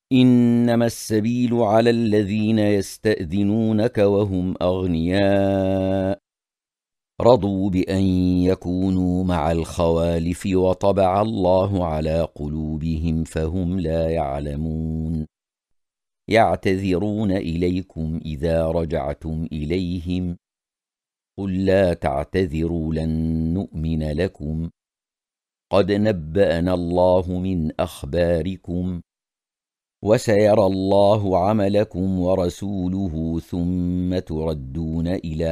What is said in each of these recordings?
إنما السبيل على الذين يستأذنونك وهم أغنياء رضوا بأن يكونوا مع الخوالف وطبع الله على قلوبهم فهم لا يعلمون يعتذرون إليكم إذا رجعتم إليهم قل لا تعتذروا لن نؤمن لكم قد نبأنا الله من أخباركم وسيرى الله عملكم ورسوله ثم تردون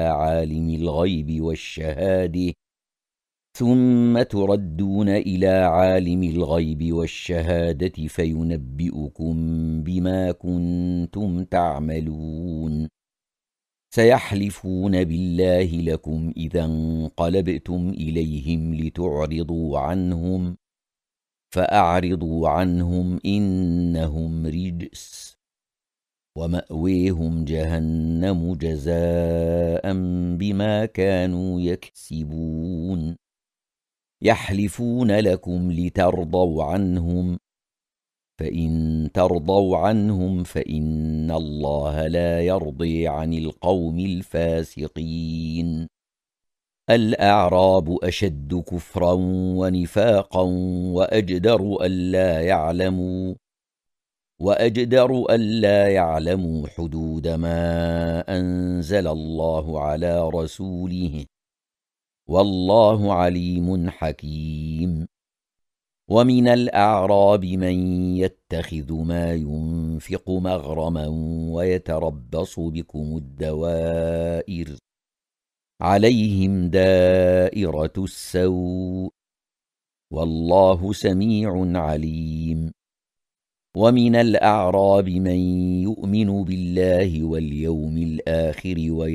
إلى عالم الغيب والشهادة فينبئكم بما كنتم تعملون سيحلفون بالله لكم إذا انقلبتم إليهم لتعرضوا عنهم فأعرضوا عنهم إنهم رجس ومأويهم جهنم جزاء بما كانوا يكسبون يحلفون لكم لترضوا عنهم فإن ترضوا عنهم فإن الله لا يرضي عن القوم الفاسقين الأعراب أشد كفرا ونفاقا وأجدر ألا يعلموا حدود ما أنزل الله على رسوله والله عليم حكيم ومن الأعراب من يتخذ ما ينفق مغرما ويتربص بكم الدوائر عليهم دائرة السوء والله سميع عليم ومن الأعراب من يؤمن بالله واليوم الآخر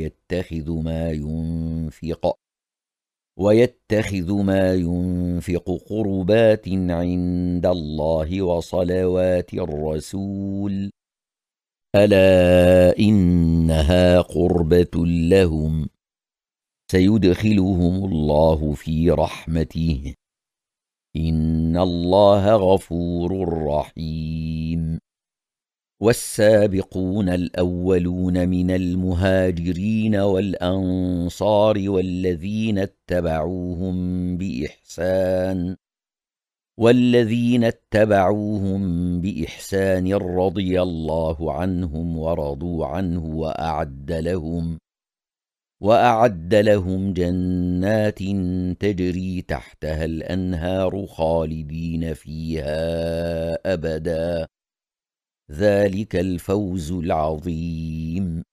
ويتخذ ما ينفق قربات عند الله وصلوات الرسول ألا إنها قربة لهم سيدخلهم الله في رحمته إن الله غفور رحيم والسابقون الأولون من المهاجرين والأنصار والذين اتبعوهم بإحسان رضي الله عنهم ورضوا عنه وأعد لهم جنات تجري تحتها الأنهار خالدين فيها أبدا ذلك الفوز العظيم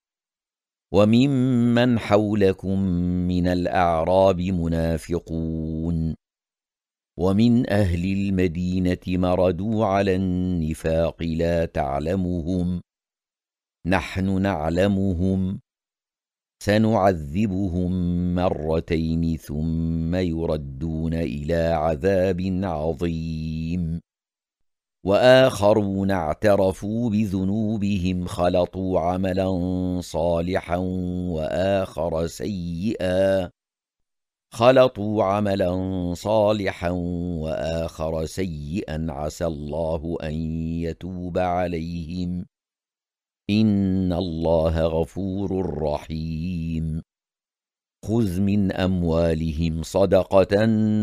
وممن حولكم من الأعراب منافقون ومن أهل المدينة مردوا على النفاق لا تعلمهم نحن نعلمهم سنعذبهم مرتين ثم يردون إلى عذاب عظيم وآخرون اعترفوا بذنوبهم خلطوا عملا صالحا وآخر سيئا عسى الله أن يتوب عليهم إن الله غفور رحيم خذ من أموالهم صدقة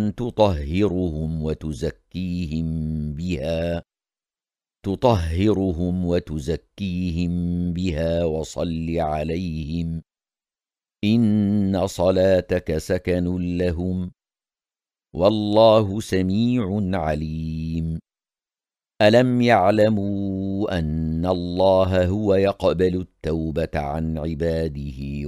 تطهرهم وتزكيهم بها وصل عليهم إن صلاتك سكن لهم والله سميع عليم ألم يعلموا أن الله هو يقبل التوبة عن عباده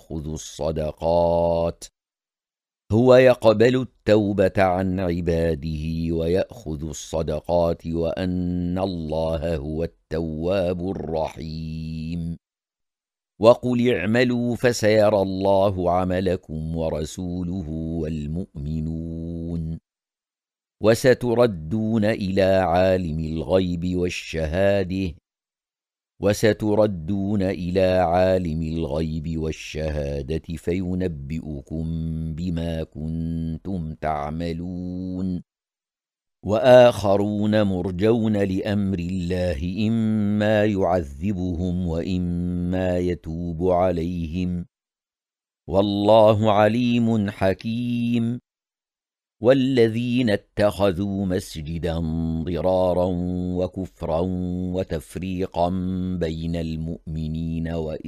ويأخذ الصدقات وأن الله هو التواب الرحيم وقل اعملوا فسيرى الله عملكم ورسوله والمؤمنون وستردون إلى عالم الغيب والشهادة فينبئكم بما كنتم تعملون وآخرون مرجون لأمر الله إما يعذبهم وإما يتوب عليهم والله عليم حكيم والذين اتخذوا مسجدا ضرارا وكفرا وتفريقا بين المؤمنين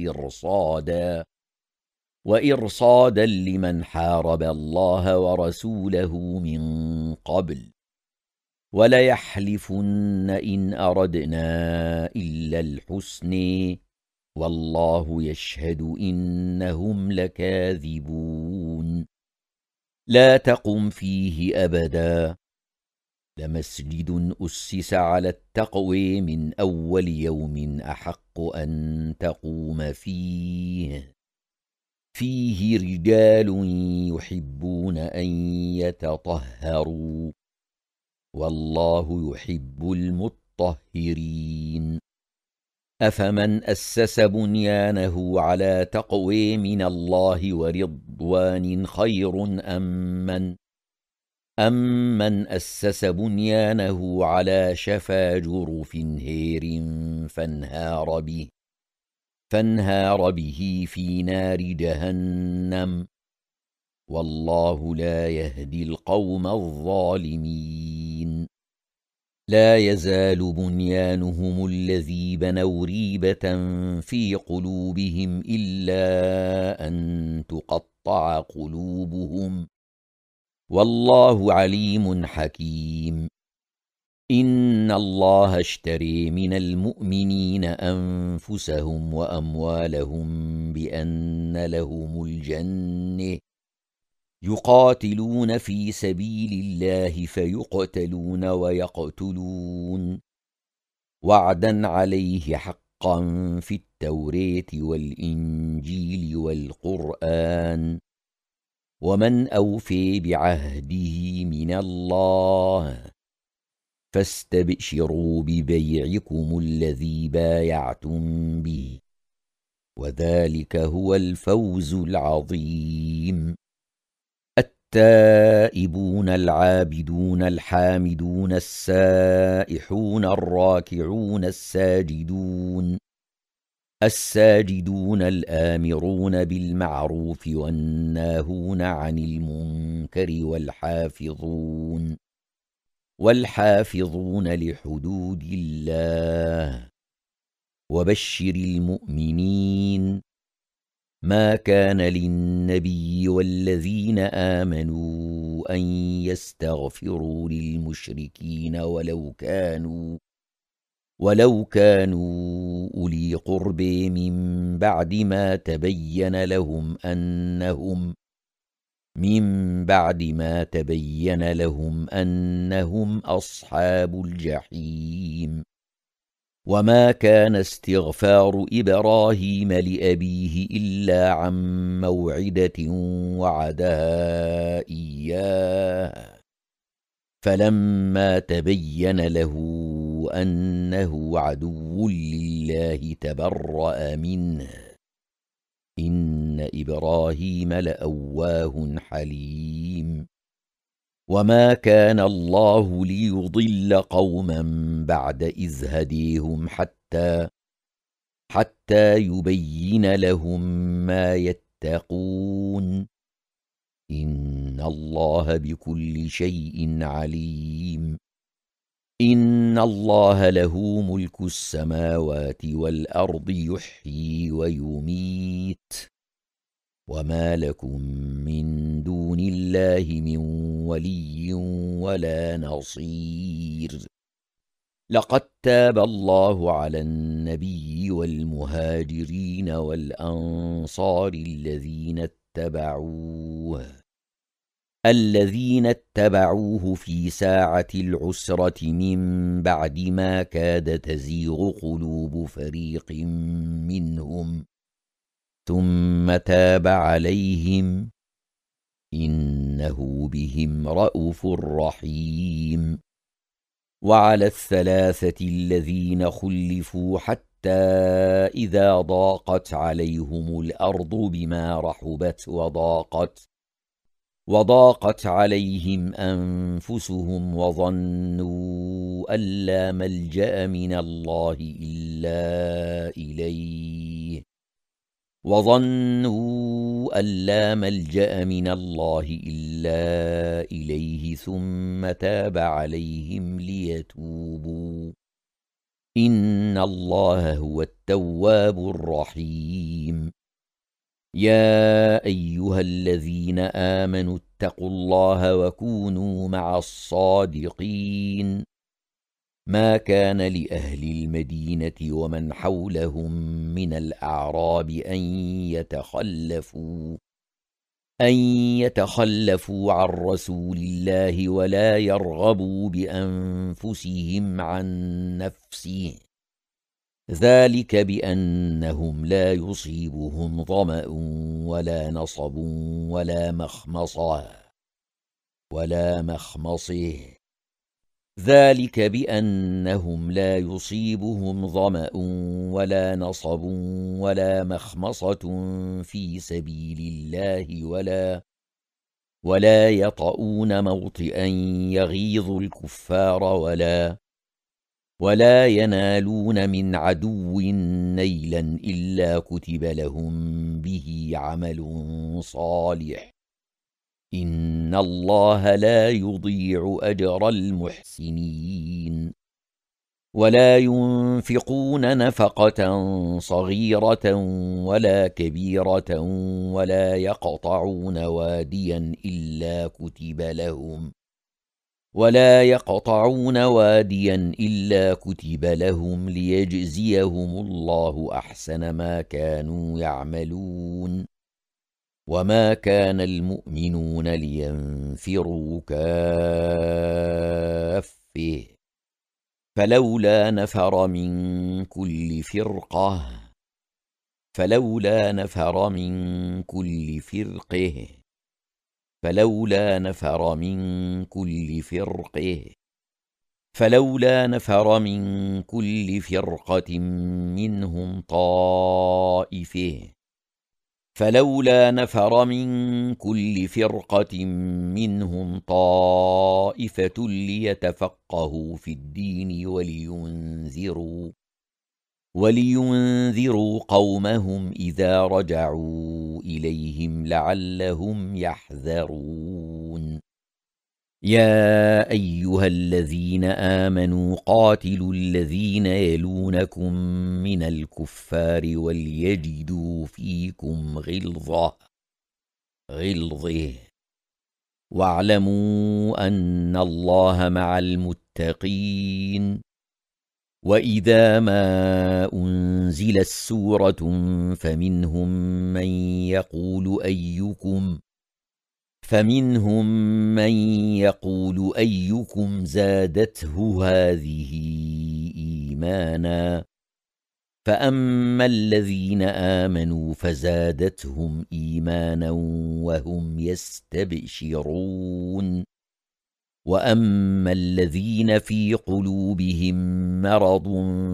وإرصادا لمن حارب الله ورسوله من قبل وليحلفن إن أردنا إلا الحسن والله يشهد إنهم لكاذبون لا تقم فيه أبدا لمسجد أسس على التقوى من أول يوم أحق أن تقوم فيه رجال يحبون أن يتطهروا والله يحب المطهرين أفمن أسس بنيانه على تقوى من الله ورضوان خير أمن أسس بنيانه على شفا جرف هير فانهار به في نار جهنم والله لا يهدي القوم الظالمين لا يزال بنيانهم الذي بنوا ريبة في قلوبهم إلا أن تقطع قلوبهم والله عليم حكيم إن الله اشتري من المؤمنين أنفسهم وأموالهم بأن لهم الجنة يقاتلون في سبيل الله فيقتلون ويقتلون وعدا عليه حقا في التوراة والإنجيل والقرآن ومن أوفي بعهده من الله فاستبشروا ببيعكم الذي بايعتم به وذلك هو الفوز العظيم التائبون العابدون الحامدون السائحون الراكعون الساجدون الآمرون بالمعروف والناهون عن المنكر والحافظون لحدود الله وبشر المؤمنين ما كان للنبي والذين آمنوا أن يستغفروا للمشركين ولو كانوا أولي قرب من بعد ما تبين لهم أنهم أصحاب الجحيم وما كان استغفار إبراهيم لأبيه إلا عن موعدة وعدها إياه فلما تبين له أنه عدو لله تبرأ منه إن إبراهيم لأواه حليم وما كان الله ليضل قوما بعد إذ هديهم حتى يبين لهم ما يتقون إن الله بكل شيء عليم إن الله له ملك السماوات والأرض يحيي ويميت وما لكم من دون الله من ولي ولا نصير لقد تاب الله على النبي والمهاجرين والأنصار الذين اتبعوه في ساعة العسرة من بعد ما كاد تزيغ قلوب فريق منهم ثم تاب عليهم إنه بهم رءوف رحيم وعلى الثلاثة الذين خلفوا حتى إذا ضاقت عليهم الأرض بما رحبت وضاقت عليهم أنفسهم وظنوا أن لا ملجأ من الله إلا إليه ثم تاب عليهم ليتوبوا إن الله هو التواب الرحيم يا أيها الذين آمنوا اتقوا الله وكونوا مع الصادقين ما كان لأهل المدينة ومن حولهم من الأعراب أن يتخلفوا عن رسول الله ولا يرغبوا بأنفسهم عن نفسه ذلك بأنهم لا يصيبهم ظمأ ولا نصب ولا مخمصه ذلك بأنهم لا يصيبهم ظمأ ولا نصب ولا مخمصة في سبيل الله ولا يطؤون موطئا يغيظ الكفار ولا ينالون من عدو نيلا إلا كتب لهم به عمل صالح إن الله لا يضيع أجر المحسنين ولا ينفقون نفقة صغيرة ولا كبيرة ولا يقطعون واديا إلا كتب لهم ليجزيهم الله أحسن ما كانوا يعملون وما كان المؤمنون لينفروا كافة فلولا نفر من كل فرقة منهم طائفة ليتفقهوا في الدين ولينذروا قومهم إذا رجعوا إليهم لعلهم يحذرون يا أيها الذين آمنوا قاتلوا الذين يلونكم من الكفار وليجدوا فيكم غلظة واعلموا أن الله مع المتقين وإذا ما أنزلت سورة فمنهم من يقول أيكم زادته هذه إيمانا فأما الذين آمنوا فزادتهم إيمانا وهم يستبشرون وأما الذين في قلوبهم مرض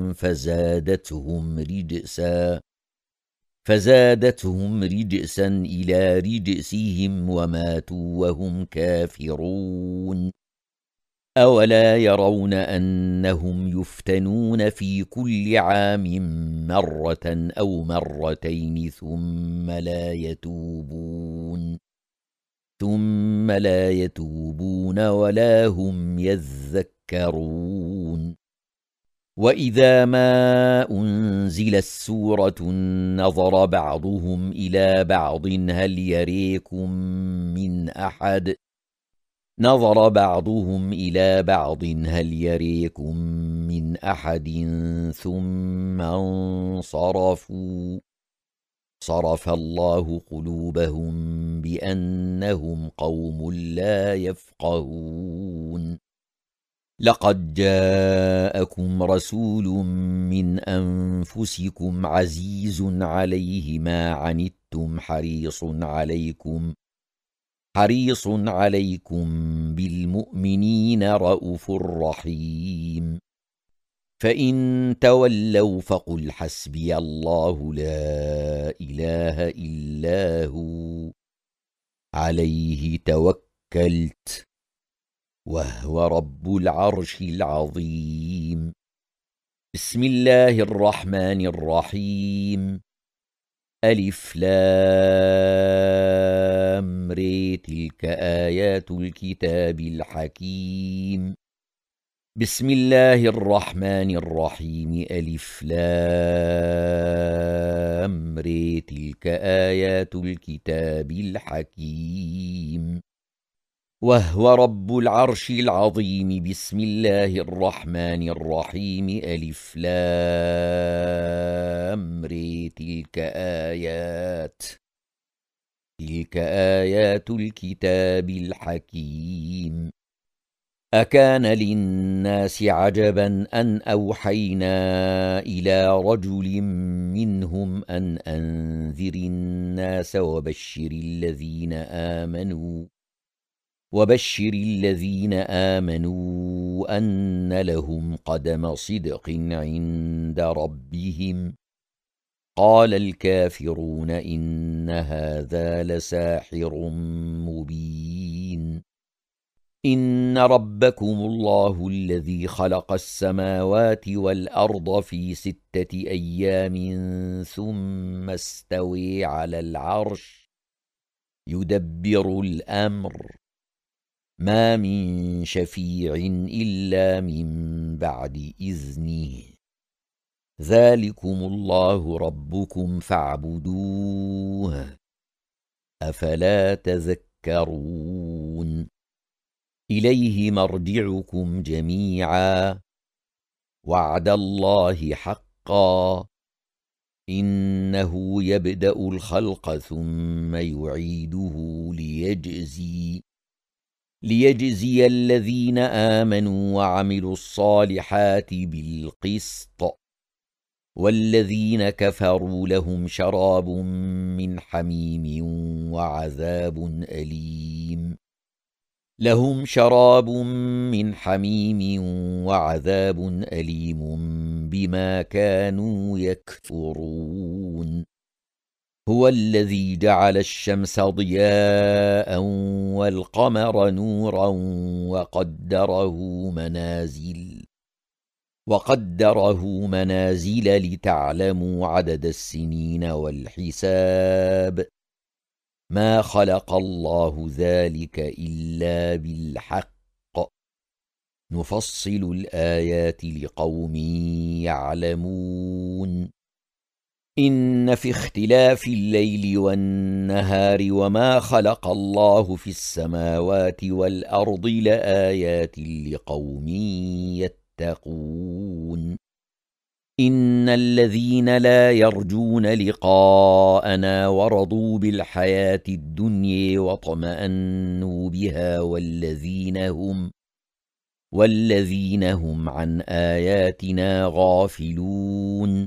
فزادتهم رجسا إلى رجسهم وماتوا وهم كافرون أولا يرون أنهم يفتنون في كل عام مرة أو مرتين ثم لا يتوبون ولا هم يذكرون وإذا ما أنزلت سورة نظر بعضهم إلى بعض هل يريكم من أحد ثم انصرفوا صرف الله قلوبهم بأنهم قوم لا يفقهون لقد جاءكم رسول من أنفسكم عزيز عليه ما عنتم حريص عليكم بالمؤمنين رءوف رحيم فإن تولوا فقل حسبي الله لا إله إلا هو عليه توكلت وهو رب العرش العظيم. بسم الله الرحمن الرحيم. ألف لام ر تلك آيات الكتاب الحكيم. بسم الله الرحمن الرحيم. ألف لام ر تلك آيات الكتاب الحكيم وهو رب العرش العظيم. بسم الله الرحمن الرحيم. ألف لام ر تلك آيات الكتاب الحكيم. أكان للناس عجبا أن أوحينا إلى رجل منهم أن أنذر الناس وبشر الذين آمنوا أن لهم قدم صدق عند ربهم. قال الكافرون إن هذا لساحر مبين. إن ربكم الله الذي خلق السماوات والأرض في 6 أيام ثم استوى على العرش يدبر الأمر ما من شفيع إلا من بعد إذنه. ذلكم الله ربكم فاعبدوه أفلا تذكرون. إليه مرجعكم جميعا وعد الله حقا إنه يبدأ الخلق ثم يعيده ليجزي الذين آمنوا وعملوا الصالحات بالقسط والذين كفروا لهم شراب من حميم وعذاب أليم بما كانوا يكفرون. هو الذي جعل الشمس ضياء والقمر نورا وقدره منازل لتعلموا عدد السنين والحساب. ما خلق الله ذلك إلا بالحق نفصل الآيات لقوم يعلمون. إن في اختلاف الليل والنهار وما خلق الله في السماوات والأرض لآيات لقوم يتقون. إن الذين لا يرجون لقاءنا ورضوا بالحياة الدنيا واطمأنوا بها والذين هم عن آياتنا غافلون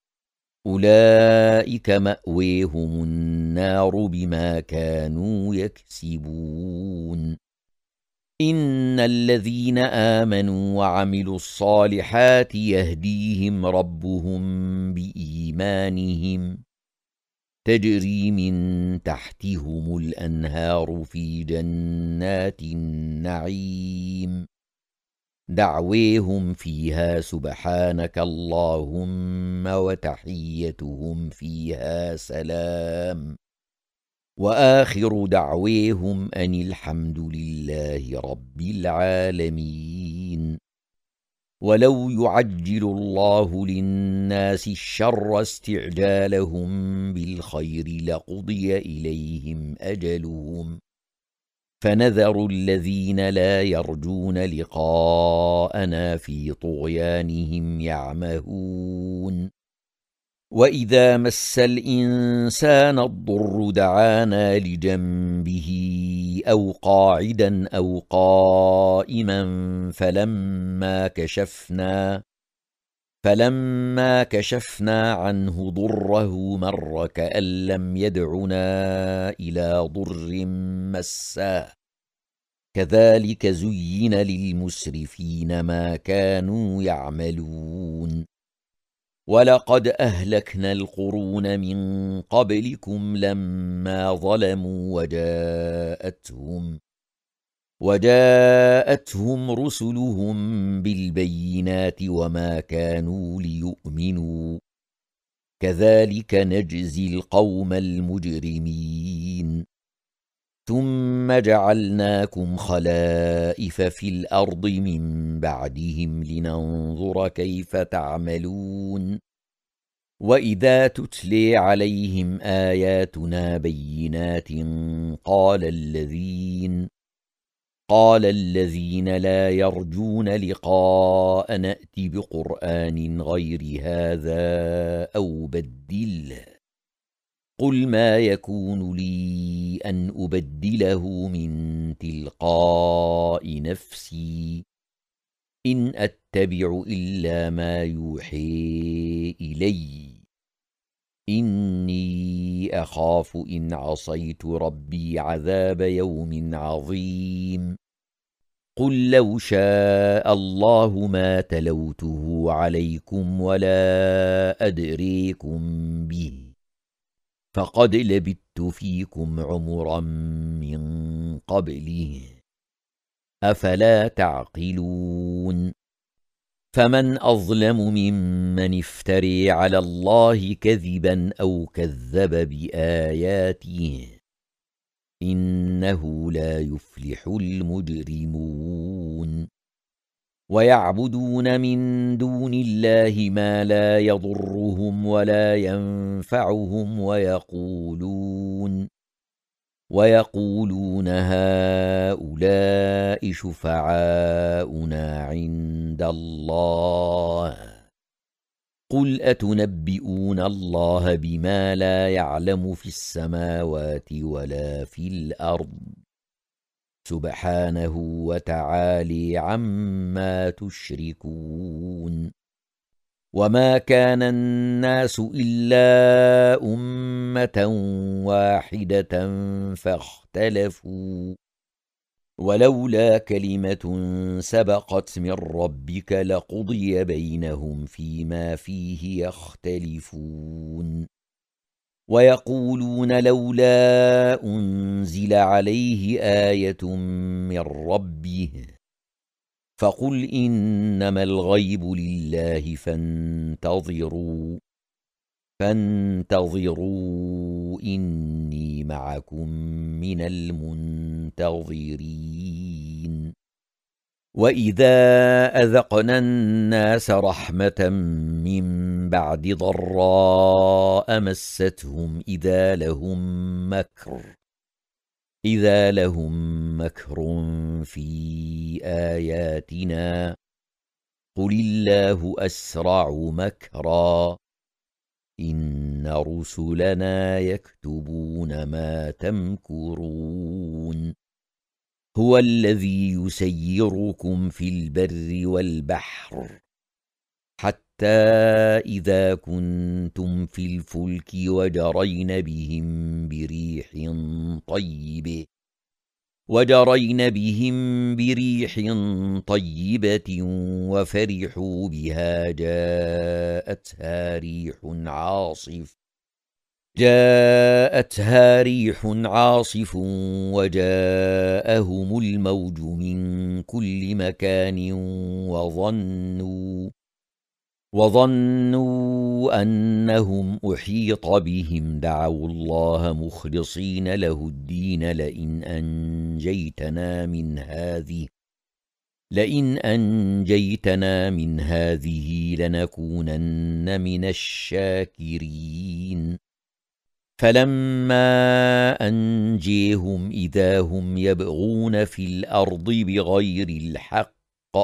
أولئك مأويهم النار بما كانوا يكسبون. إن الذين آمنوا وعملوا الصالحات يهديهم ربهم بإيمانهم تجري من تحتهم الأنهار في جنات النعيم دعويهم فيها سبحانك اللهم وتحيتهم فيها سلام وآخر دعويهم أن الحمد لله رب العالمين. ولو يعجل الله للناس الشر استعجالهم بالخير لقضي إليهم أجلهم فنذر الذين لا يرجون لقاءنا في طغيانهم يعمهون. وإذا مس الإنسان الضر دعانا لجنبه أو قاعدا أو قائما فلما كشفنا عنه ضره مر كأن لم يدعنا إلى ضر مساه كذلك زين للمسرفين ما كانوا يعملون. ولقد أهلكنا القرون من قبلكم لما ظلموا وجاءتهم رسلهم بالبينات وما كانوا ليؤمنوا كذلك نجزي القوم المجرمين ثم جعلناكم خلائف في الأرض من بعدهم لننظر كيف تعملون وإذا تتلي عليهم آياتنا بينات قال الذين لا يرجون لقاء نأت بقرآن غير هذا أو بدله قل ما يكون لي أن أبدله من تلقاء نفسي إن أتبع إلا ما يوحي إلي إني أخاف إن عصيت ربي عذاب يوم عظيم قل لو شاء الله ما تلوته عليكم ولا أدريكم به فقد لبثت فيكم عمرا من قبله أفلا تعقلون فمن أظلم ممن افتري على الله كذبا أو كذب بآياته إنه لا يفلح المجرمون ويعبدون من دون الله ما لا يضرهم ولا ينفعهم ويقولون هؤلاء شفعاؤنا عند الله قل أتنبئون الله بما لا يعلم في السماوات ولا في الأرض سبحانه وتعالى عما تشركون وما كان الناس إلا أمة واحدة فاختلفوا ولولا كلمة سبقت من ربك لقضي بينهم فيما فيه يختلفون ويقولون لولا أنزل عليه آية من ربه فقل إنما الغيب لله فانتظروا إني معكم من المنتظرين وإذا أذقنا الناس رحمة من بعد ضراء مستهم إذا لهم مكر في آياتنا قل الله أسرع مكرا إن رسلنا يكتبون ما تمكرون هو الذي يسيركم في البر والبحر حتى إذا كنتم في الفلك وجرين بهم بريح طيبة وفرحوا بها جاءتها ريح عاصف وجاءهم الموج من كل مكان وظنوا أنهم أحيط بهم دعوا الله مخلصين له الدين لئن أنجيتنا من هذه لنكونن من الشاكرين فلما أنجيهم إذا هم يبغون في الأرض بغير الحق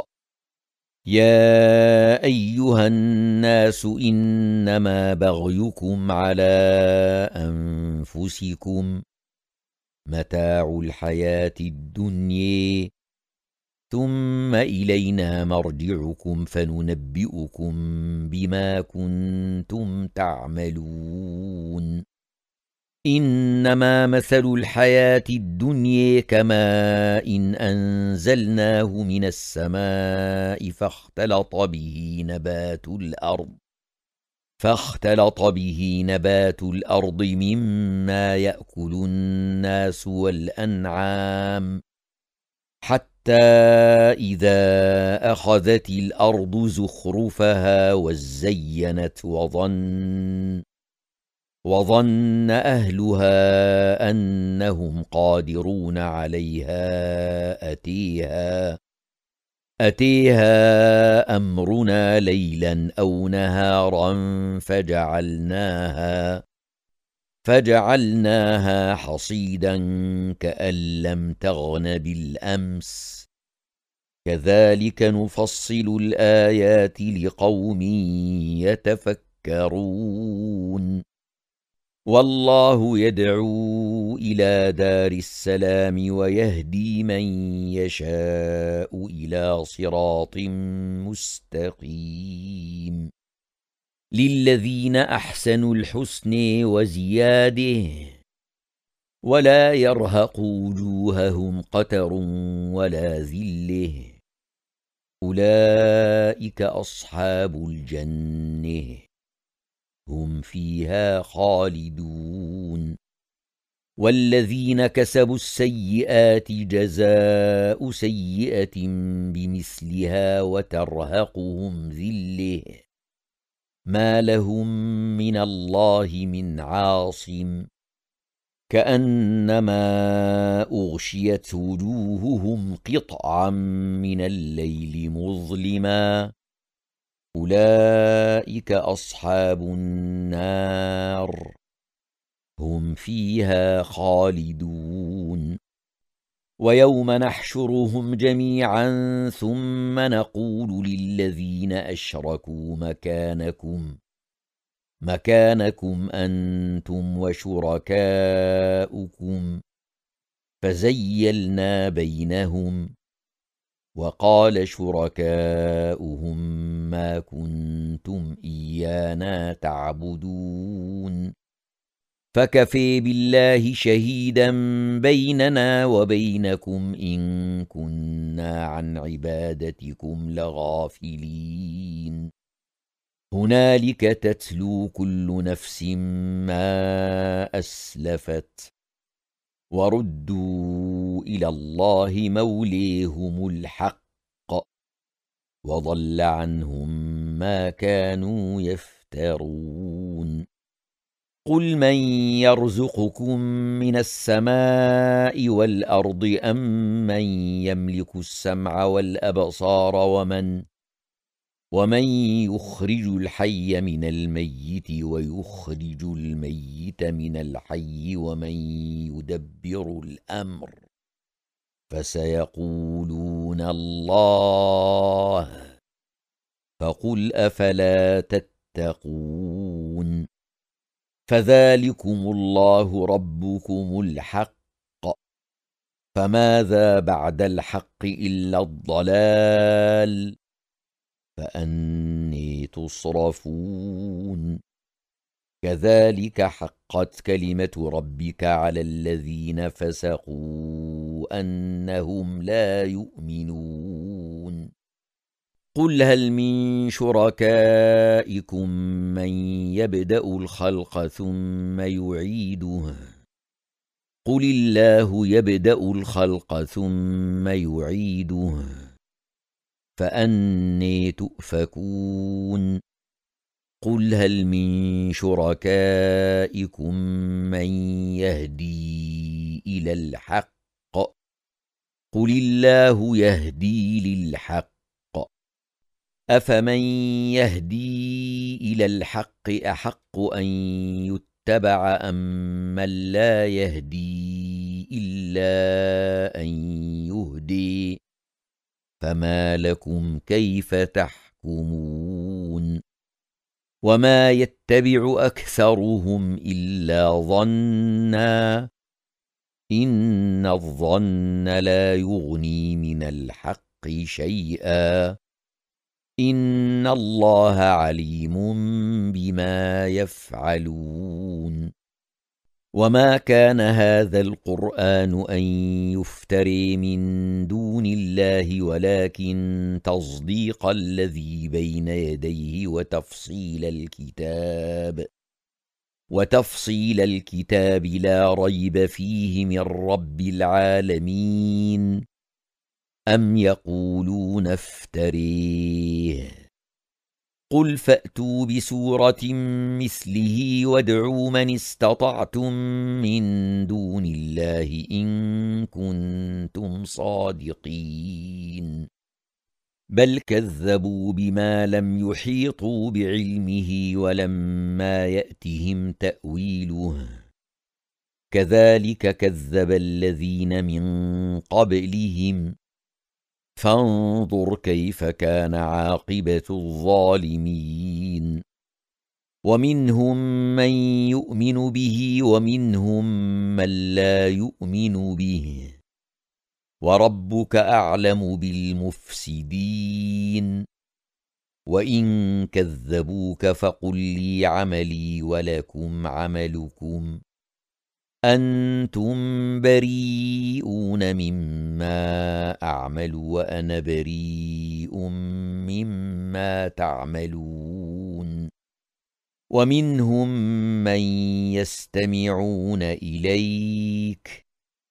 يا أيها الناس إنما بغيكم على أنفسكم متاع الحياة الدنيا ثم إلينا مرجعكم فننبئكم بما كنتم تعملون إنما مثل الحياة الدنيا كماء إن أنزلناه من السماء فاختلط به نبات الأرض فاختلط به نبات الأرض مما يأكل الناس والأنعام حتى إذا أخذت الأرض زخرفها وزينت وظن أهلها أنهم قادرون عليها أتيها أمرنا ليلا أو نهارا فجعلناها حصيدا كأن لم تغن بالأمس كذلك نفصل الآيات لقوم يتفكرون والله يدعو إلى دار السلام ويهدي من يشاء إلى صراط مستقيم للذين أحسنوا الحسن وزياده ولا يرهق وجوههم قتر ولا ذله أولئك أصحاب الجنة هم فيها خالدون والذين كسبوا السيئات جزاء سيئة بمثلها وترهقهم ذلة ما لهم من الله من عاصم كأنما أغشيت وجوههم قطعا من الليل مظلما أولئك أصحاب النار هم فيها خالدون ويوم نحشرهم جميعا ثم نقول للذين أشركوا مكانكم أنتم وشركاؤكم فزيلنا بينهم وقال شركاؤهم ما كنتم إيانا تعبدون فكفى بالله شهيدا بيننا وبينكم إن كنا عن عبادتكم لغافلين هنالك تتلو كل نفس ما أسلفت وردوا إلى الله موليهم الحق وضل عنهم ما كانوا يفترون قل من يرزقكم من السماء والأرض أم من يملك السمع والأبصار ومن يخرج الحي من الميت ويخرج الميت من الحي ومن يدبر الأمر فسيقولون الله فقل أفلا تتقون فذلكم الله ربكم الحق فماذا بعد الحق إلا الضلال فأني تصرفون كذلك حقت كلمة ربك على الذين فسقوا أنهم لا يؤمنون قل هل من شركائكم من يبدأ الخلق ثم يعيده قل الله يبدأ الخلق ثم يعيده فأني تؤفكون قل هل من شركائكم من يهدي إلى الحق قل الله يهدي للحق أفمن يهدي إلى الحق أحق أن يتبع أم من لا يهدي إلا أن يهدي فما لكم كيف تحكمون وما يتبع أكثرهم إلا ظنا إن الظن لا يغني من الحق شيئا إن الله عليم بما يفعلون وما كان هذا القرآن أن يفتري من دون الله ولكن تصديق الذي بين يديه وتفصيل الكتاب لا ريب فيه من رب العالمين. أم يقولون افتريه قل فأتوا بسورة مثله وادعوا من استطعتم من دون الله إن كنتم صادقين. بل كذبوا بما لم يحيطوا بعلمه ولما يأتهم تأويله كذلك كذب الذين من قبلهم فانظر كيف كان عاقبة الظالمين. ومنهم من يؤمن به ومنهم من لا يؤمن به وربك أعلم بالمفسدين. وإن كذبوك فقل لي عملي ولكم عملكم أنتم بريئون مما أعمل وأنا بريء مما تعملون. ومنهم من يستمعون إليك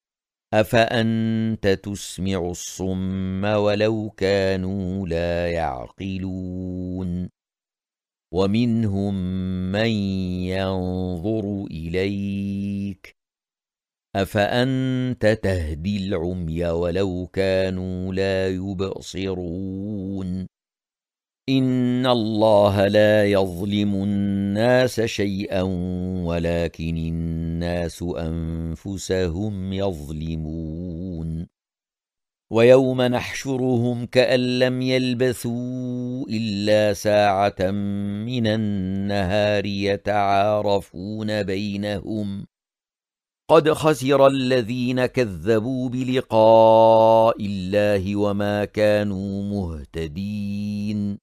أفأنت تسمع الصم ولو كانوا لا يعقلون. ومنهم من ينظر إليك أفأنت تهدي العمي ولو كانوا لا يبصرون. إن الله لا يظلم الناس شيئا ولكن الناس أنفسهم يظلمون. ويوم نحشرهم كأن لم يلبثوا إلا ساعة من النهار يتعارفون بينهم قد خسر الذين كذبوا بلقاء الله وما كانوا مهتدين.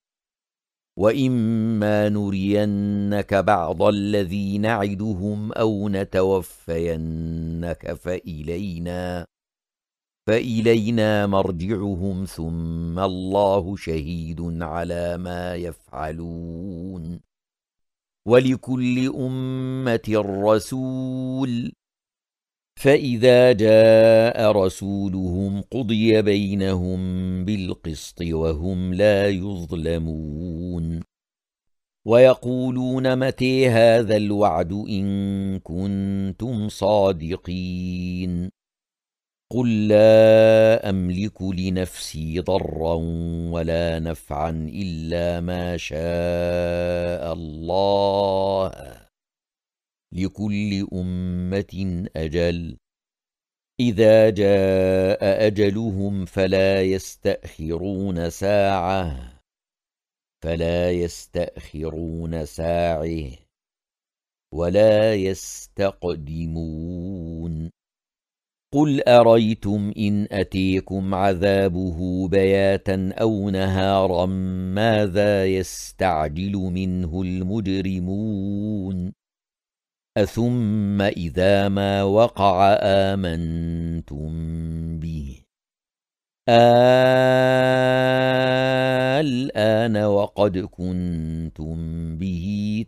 وإما نرينك بعض الذي نعدهم أو نتوفينك فإلينا مرجعهم ثم الله شهيد على ما يفعلون. ولكل أمة رسول فإذا جاء رسولهم قضي بينهم بالقسط وهم لا يظلمون. ويقولون متى هذا الوعد إن كنتم صادقين. قل لا أملك لنفسي ضرا ولا نفعا إلا ما شاء الله لكل أمة أجل إذا جاء أجلهم فلا يستأخرون ساعة ولا يستقدمون. قل أريتم إن أتيكم عذابه بياتا أو نهارا ماذا يستعجل منه المجرمون. أثم إذا ما وقع آمنتم به الآن وقد كنتم به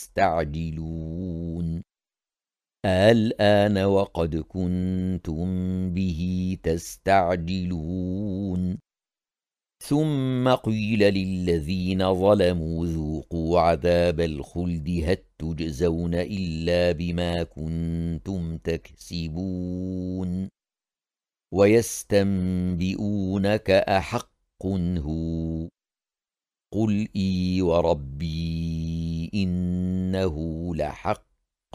تستعجلون. ثم قيل للذين ظلموا ذوقوا عذاب الخلد هل تجزون إلا بما كنتم تكسبون. ويستنبئونك أحق هو قل إي وربي إنه لحق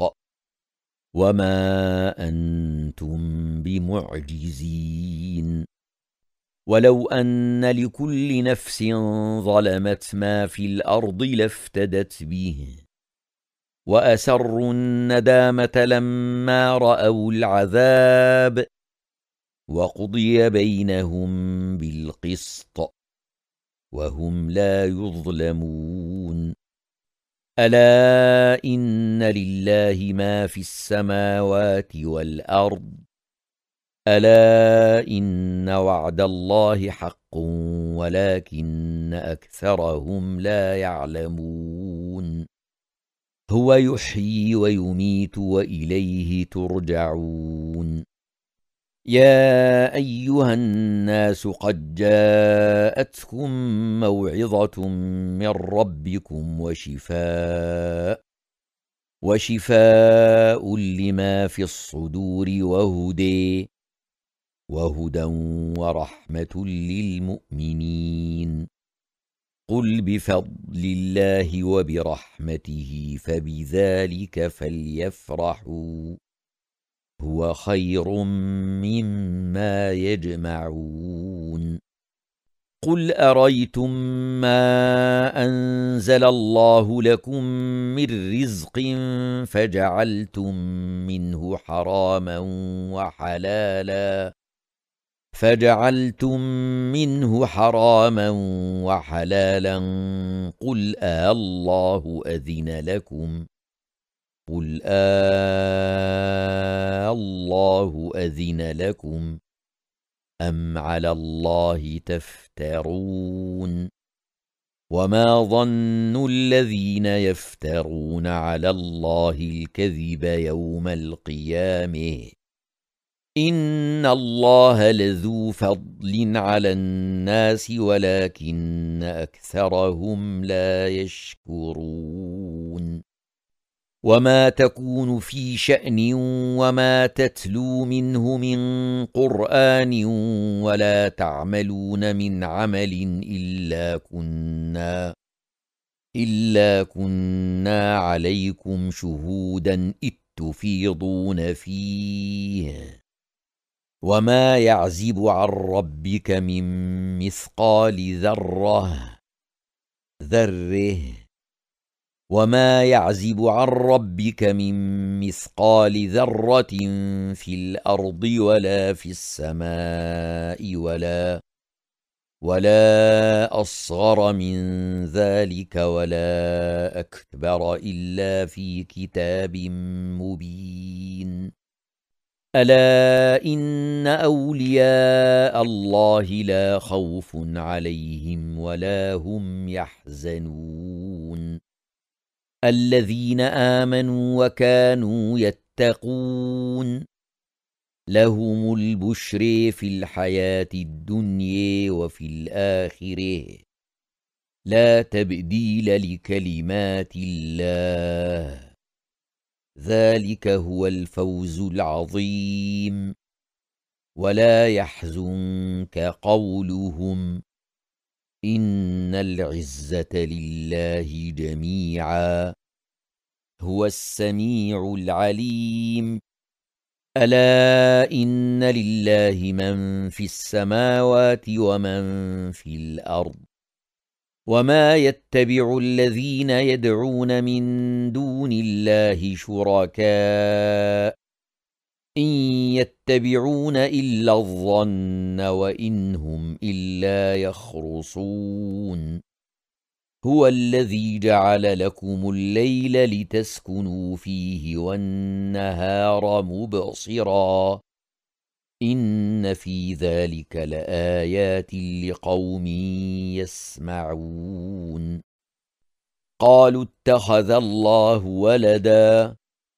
وما أنتم بمعجزين. ولو أن لكل نفس ظلمت ما في الأرض لافتدت به وأسروا الندامة لما رأوا العذاب وقضي بينهم بالقسط وهم لا يظلمون. ألا إن لله ما في السماوات والأرض ألا إن وعد الله حق ولكن أكثرهم لا يعلمون هو يحيي ويميت وإليه ترجعون يا أيها الناس قد جاءتكم موعظة من ربكم وشفاء لما في الصدور وهدى ورحمة للمؤمنين قل بفضل الله وبرحمته فبذلك فليفرحوا هو خير مما يجمعون قل أريتم ما أنزل الله لكم من رزق فجعلتم منه حراما وحلالا قل الله أذن لكم أم على الله تفترون وما ظن الذين يفترون على الله الكذب يوم القيامة إن الله لذو فضل على الناس ولكن أكثرهم لا يشكرون وما تكون في شأن وما تتلو منه من قرآن ولا تعملون من عمل إلا كنا عليكم شهودا إذ تفيضون فيه وما يعزب عن ربك من مثقال ذرة وما يعزب عن ربك من مثقال ذرة في الأرض ولا في السماء ولا أصغر من ذلك ولا أكبر إلا في كتاب مبين ألا إن أولياء الله لا خوف عليهم ولا هم يحزنون الذين آمنوا وكانوا يتقون لهم البشر في الحياة الدنيا وفي الآخرة لا تبديل لكلمات الله ذلك هو الفوز العظيم ولا يحزنك قولهم إن العزة لله جميعا هو السميع العليم ألا إن لله من في السماوات ومن في الأرض وما يتبع الذين يدعون من دون الله شركاء إن يتبعون إلا الظن وإن هم إلا يخرصون هو الذي جعل لكم الليل لتسكنوا فيه والنهار مبصرا إن في ذلك لآيات لقوم يسمعون قالوا اتخذ الله ولدا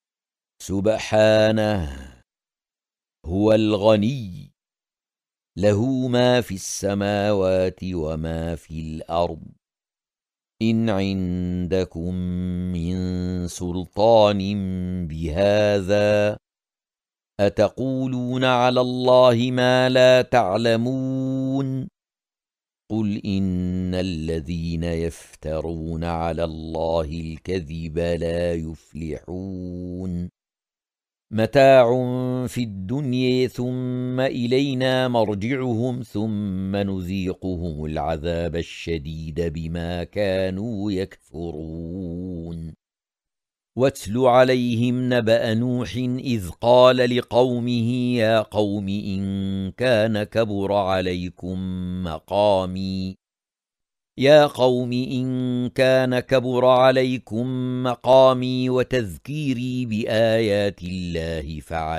سبحانه هو الغني له ما في السماوات وما في الأرض إن عندكم من سلطان بهذا أتقولون على الله ما لا تعلمون قل إن الذين يفترون على الله الكذب لا يفلحون متاع في الدنيا ثم إلينا مرجعهم ثم نذيقهم العذاب الشديد بما كانوا يكفرون واتل عليهم نبأ نوح إذ قال لقومه يا قوم إن كان كبر عليكم مقامي يا قوم إن كان كبر عليكم مقامي وتذكيري بآيات الله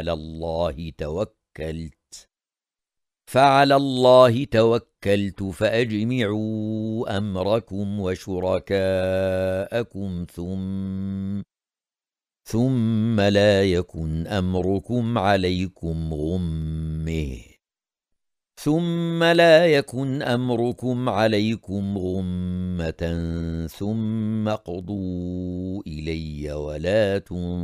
فعلى الله توكلت فأجمعوا أمركم وشركاءكم ثم لا يكن أمركم عليكم غمة ثم اقضوا إلي ولا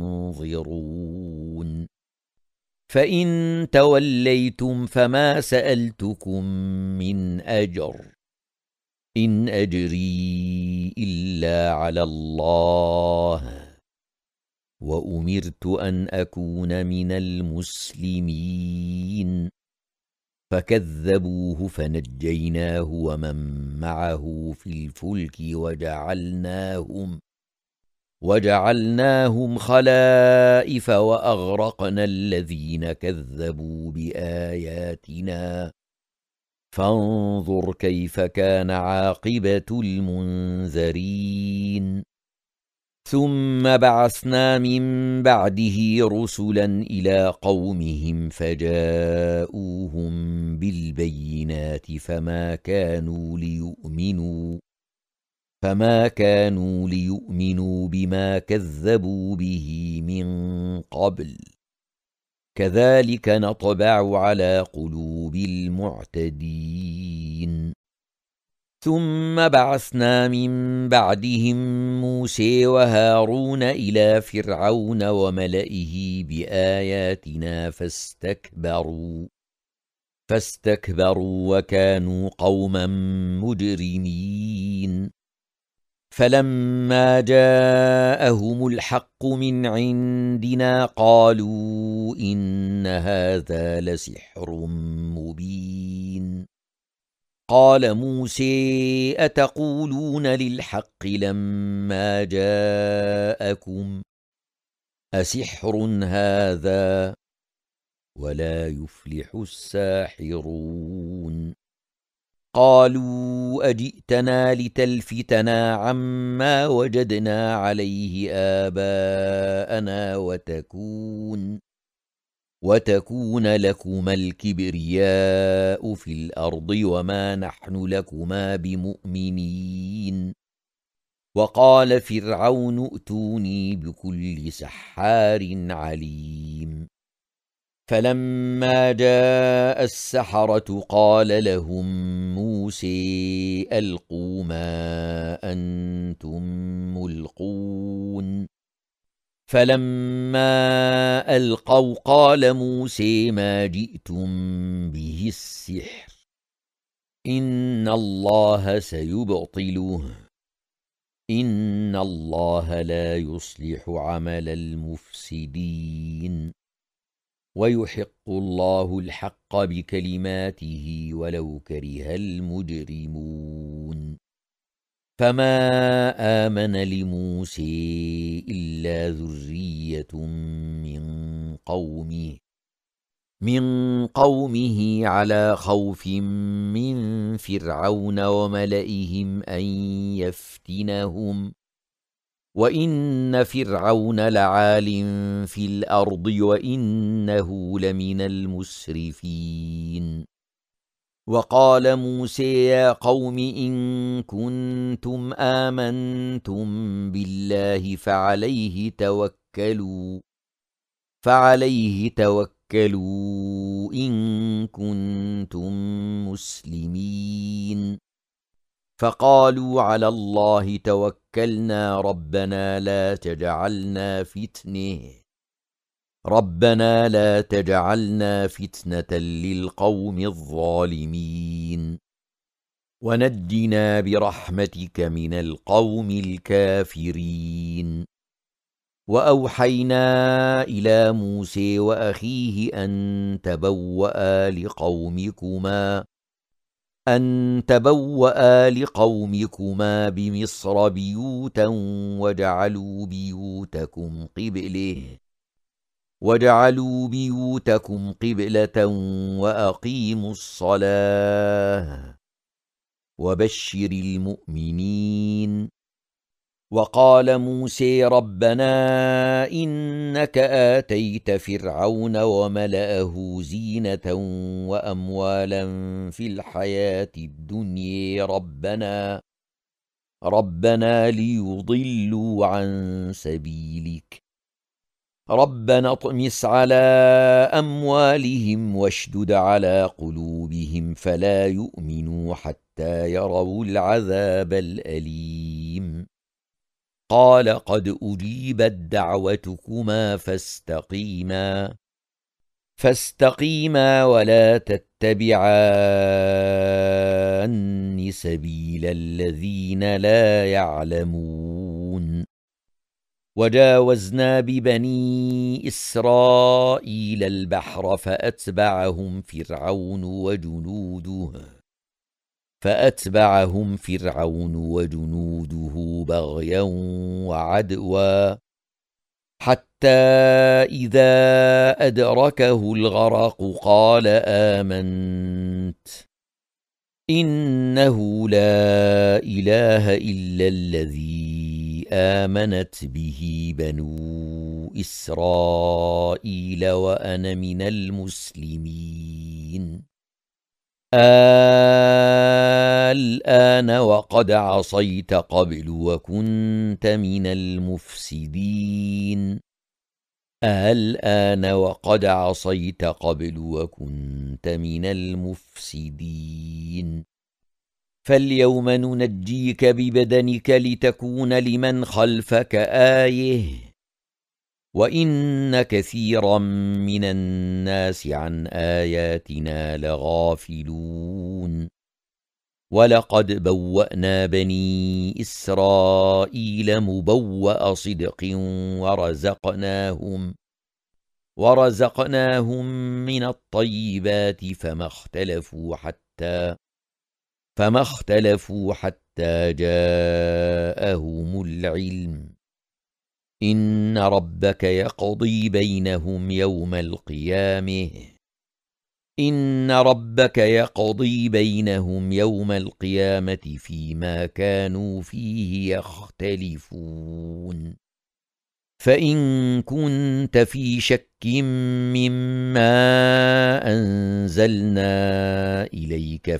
تنظرون فإن توليتم فما سألتكم من أجر إن أجري إلا على الله وأمرت أن أكون من المسلمين فكذبوه فنجيناه ومن معه في الفلك وجعلناهم خلائف وأغرقنا الذين كذبوا بآياتنا فانظر كيف كان عاقبة المنذرين ثم بعثنا من بعده رسلا إلى قومهم فجاءوهم بالبينات فما كانوا ليؤمنوا بما كذبوا به من قبل كذلك نطبع على قلوب المعتدين ثم بعثنا من بعدهم موسى وهارون إلى فرعون وملئه بآياتنا فاستكبروا وكانوا قوما مجرمين فلما جاءهم الحق من عندنا قالوا إن هذا لسحر مبين قال موسى أتقولون للحق لما جاءكم أسحر هذا ولا يفلح الساحرون قالوا أجئتنا لتلفتنا عما وجدنا عليه آباءنا وتكون لكما الكبرياء في الأرض وما نحن لكما بمؤمنين وقال فرعون ائتوني بكل سحار عليم فلما جاء السحرة قال لهم موسى ألقوا ما أنتم ملقون فلما ألقوا قال موسى ما جئتم به السحر إن الله سيبطله إن الله لا يصلح عمل المفسدين ويحق الله الحق بكلماته ولو كره المجرمون فما آمن لموسى إلا ذرية من قومه على خوف من فرعون وملئهم أن يفتنهم وإن فرعون لعال في الأرض وإنه لمن المسرفين وقال موسى يا قوم إن كنتم آمنتم بالله فعليه توكلوا إن كنتم مسلمين فقالوا على الله توكلنا ربنا لا تجعلنا فتنة للقوم الظالمين ونجنا برحمتك من القوم الكافرين وأوحينا إلى موسى وأخيه أن تبوأ لقومكما بمصر بيوتا وجعلوا بيوتكم قبلة وأقيموا الصلاة وبشر المؤمنين. وقال موسى ربنا إنك آتيت فرعون وملأه زينة وأموالا في الحياة الدنيا ربنا ليضلوا عن سبيلك ربنا اطمس على أموالهم واشدد على قلوبهم فلا يؤمنوا حتى يروا العذاب الأليم. قال قد أجيبت دعوتكما فاستقيما ولا تتبعان سبيل الذين لا يعلمون. وجاوزنا ببني إسرائيل البحر فأتبعهم فرعون وجنوده بغيا وعدوا حتى إذا أدركه الغرق قال آمنت إنه لا إله إلا الذي آمنت به بنو إسرائيل وأنا من المسلمين. الآن وقد عصيت قبل وكنت من المفسدين فاليوم ننجيك ببدنك لتكون لمن خلفك آية وإن كثيرا من الناس عن آياتنا لغافلون. ولقد بوأنا بني إسرائيل مبوأ صدق ورزقناهم من الطيبات فما اختلفوا حتى جاءهم العلم. إن ربك يقضي بينهم يوم القيامة فيما كانوا فيه يختلفون. فإن كنت في شك مما أنزلنا إليك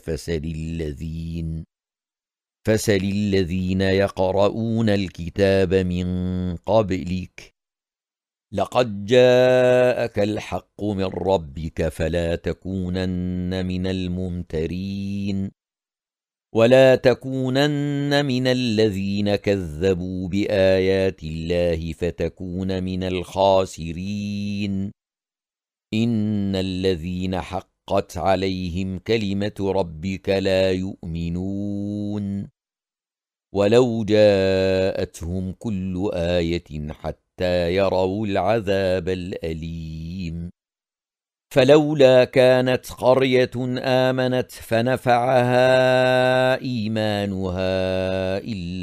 فسل الذين يقرؤون الكتاب من قبلك لقد جاءك الحق من ربك فلا تكونن من الممترين ولا تكونن من الذين كذبوا بآيات الله فتكون من الخاسرين. إن الذين حقت عليهم كلمة ربك لا يؤمنون ولو جاءتهم كل آية حتى يروا العذاب الأليم. فلولا كانت قرية آمنت فنفعها إيمانها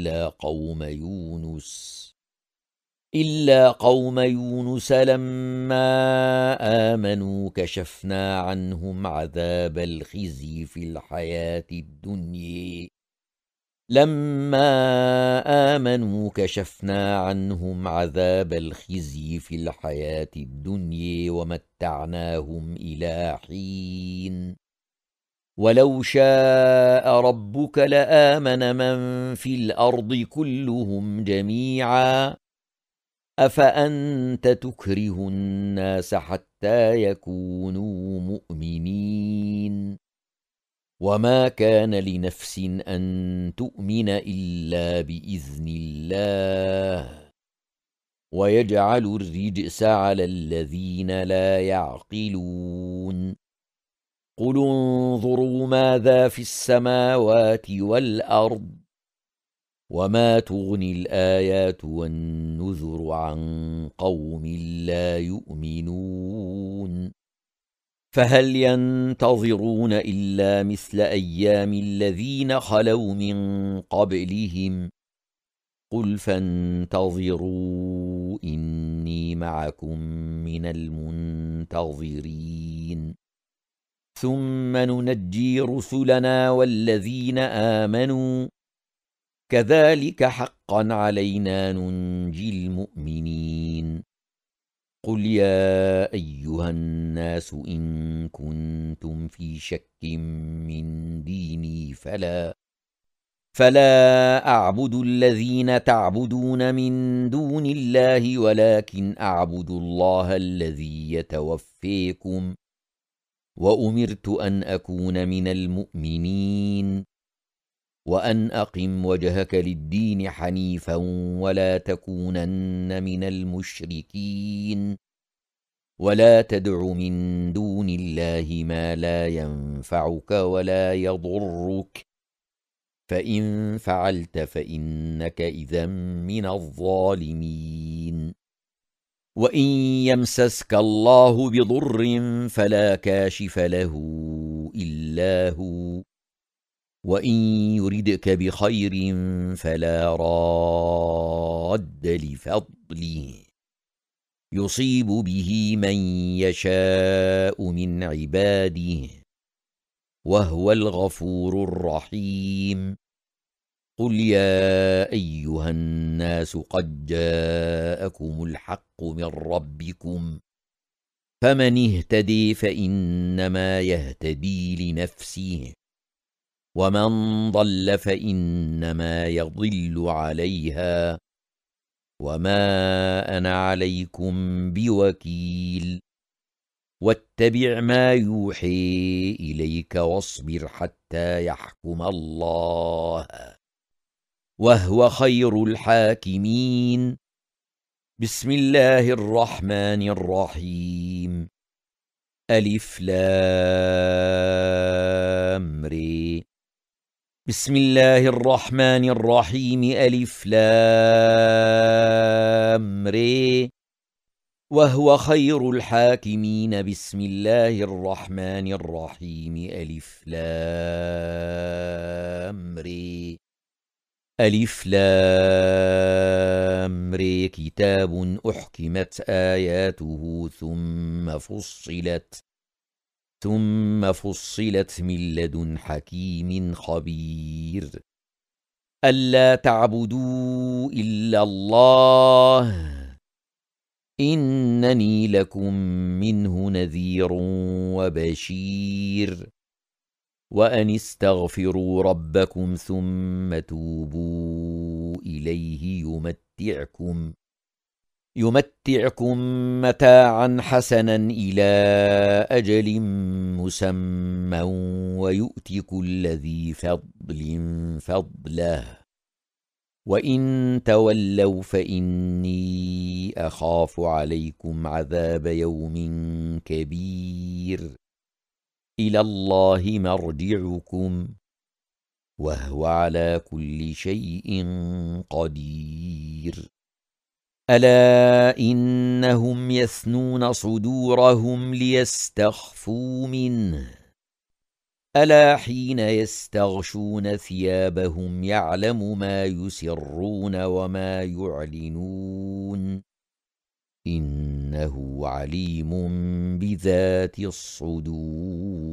إلا قوم يونس لما آمنوا كشفنا عنهم عذاب الخزي في الحياة الدنيا ومتعناهم إلى حين. ولو شاء ربك لآمن من في الأرض كلهم جميعا أفأنت تكره الناس حتى يكونوا مؤمنين. وما كان لنفس أن تؤمن إلا بإذن الله ويجعل الرجس على الذين لا يعقلون. قل انظروا ماذا في السماوات والأرض وما تغني الآيات والنذر عن قوم لا يؤمنون. فهل ينتظرون إلا مثل أيام الذين خلوا من قبلهم قل فانتظروا إني معكم من المنتظرين. ثم ننجي رسلنا والذين آمنوا كذلك حقا علينا ننجي المؤمنين قل يا أيها الناس إن كنتم في شك من ديني فلا أعبد الذين تعبدون من دون الله ولكن أعبد الله الذي يتوفيكم وأمرت أن أكون من المؤمنين وأن أقم وجهك للدين حنيفا ولا تكونن من المشركين ولا تدع من دون الله ما لا ينفعك ولا يضرك فإن فعلت فإنك إذا من الظالمين وإن يمسسك الله بضر فلا كاشف له إلا هو وإن يردك بخير فلا راد لفضله يصيب به من يشاء من عباده وهو الغفور الرحيم قل يا أيها الناس قد جاءكم الحق من ربكم فمن اهتدي فإنما يهتدي لنفسه ومن ضل فإنما يضل عليها وما أنا عليكم بوكيل واتبع ما يوحي إليك واصبر حتى يحكم الله وهو خير الحاكمين بسم الله الرحمن الرحيم ألف لام ري بسم الله الرحمن الرحيم ألف لام ري وهو خير الحاكمين بسم الله الرحمن الرحيم ألف لام ري ألف لام ري كتاب أحكمت آياته ثم فصلت من لدن حكيم خبير ألا تعبدوا إلا الله إنني لكم منه نذير وبشير وأن استغفروا ربكم ثم توبوا إليه يمتعكم متاعا حسنا إلى أجل مسمى ويؤت كل ذي فضل فضله وإن تولوا فإني أخاف عليكم عذاب يوم كبير إلى الله مرجعكم وهو على كل شيء قدير ألا إنهم يثنون صدورهم ليستخفوا منه ألا حين يستغشون ثيابهم يعلم ما يسرون وما يعلنون إنه عليم بذات الصدور